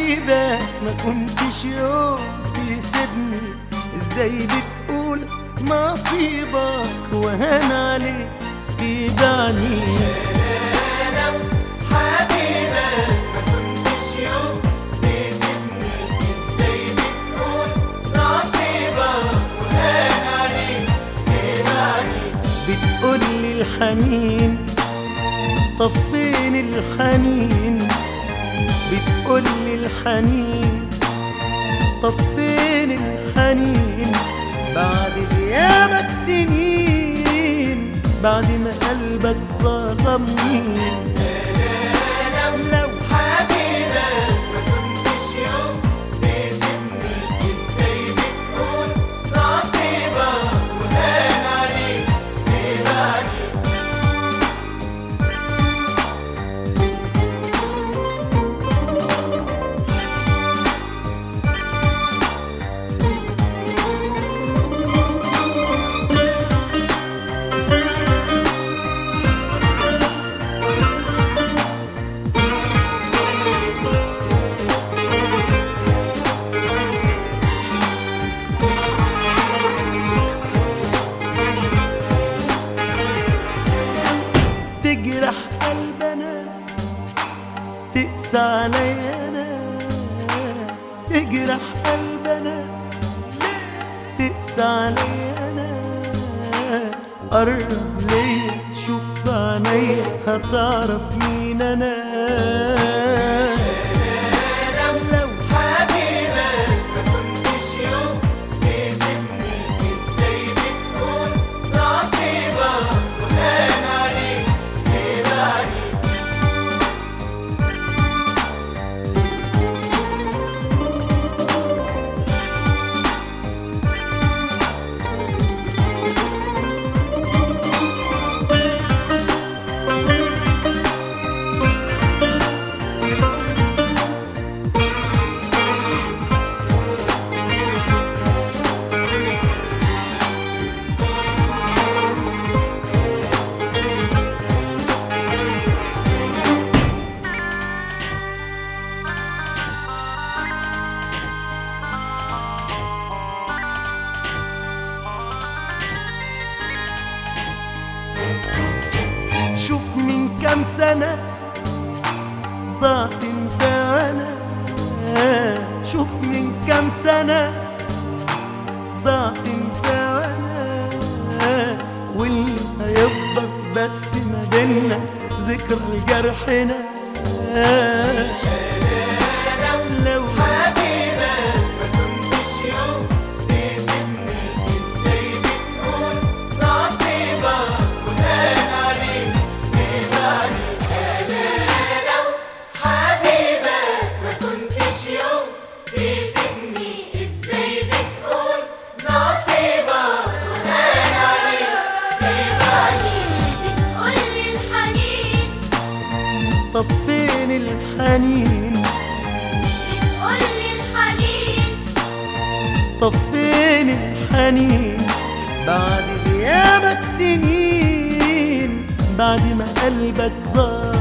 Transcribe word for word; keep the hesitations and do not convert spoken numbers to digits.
حبيبك ما كنتش يوم تسيبني، ازاي بتقول نصيبك وهان عليك تدعني؟ لو حبيبك ما كنتش يوم تسيبني، ازاي بتقول نصيبك وهان عليك تدعني؟ بتقولي الحنين، طب فين الحنين؟ بتقولي الحنين، طب فين الحنين؟ بعد غيابك سنين، بعد ما قلبك ظلمني. لو حبيبك ما كنتش يوم تسيبني، ازاي بتقول نصيبك وهان عليك تدعني؟ تجرح قلبنا، تقسى عليا انا، تجرح قلبنا، تقسى عليا انا. قرب ليا تشوف في عينيا هتعرف مين انا. لو حبيبك ما كنتش يوم تسيبني، ازاي بتقول نصيبك وهان عليك تدعني؟ شوف من كام سنة ضعت انت وانا، شوف من كام سنة ضعت انت وانا، واللي هيفضل بس ما بينا ذكرى لجرحنا. لو حبيبك ما كنتش يوم تسيبني، ازاي بتقول نصيبك وهان عليك تدعني؟ لو حبيبك ما كنتش يوم تسيبني، ازاي بتقول نصيبك وهان عليك تدعني؟ بتقولي الحنين، طب فين الحنين؟ بتقولي الحنين، طب فين الحنين؟ بعد غيابك سنين، بعد ما قلبك ظهر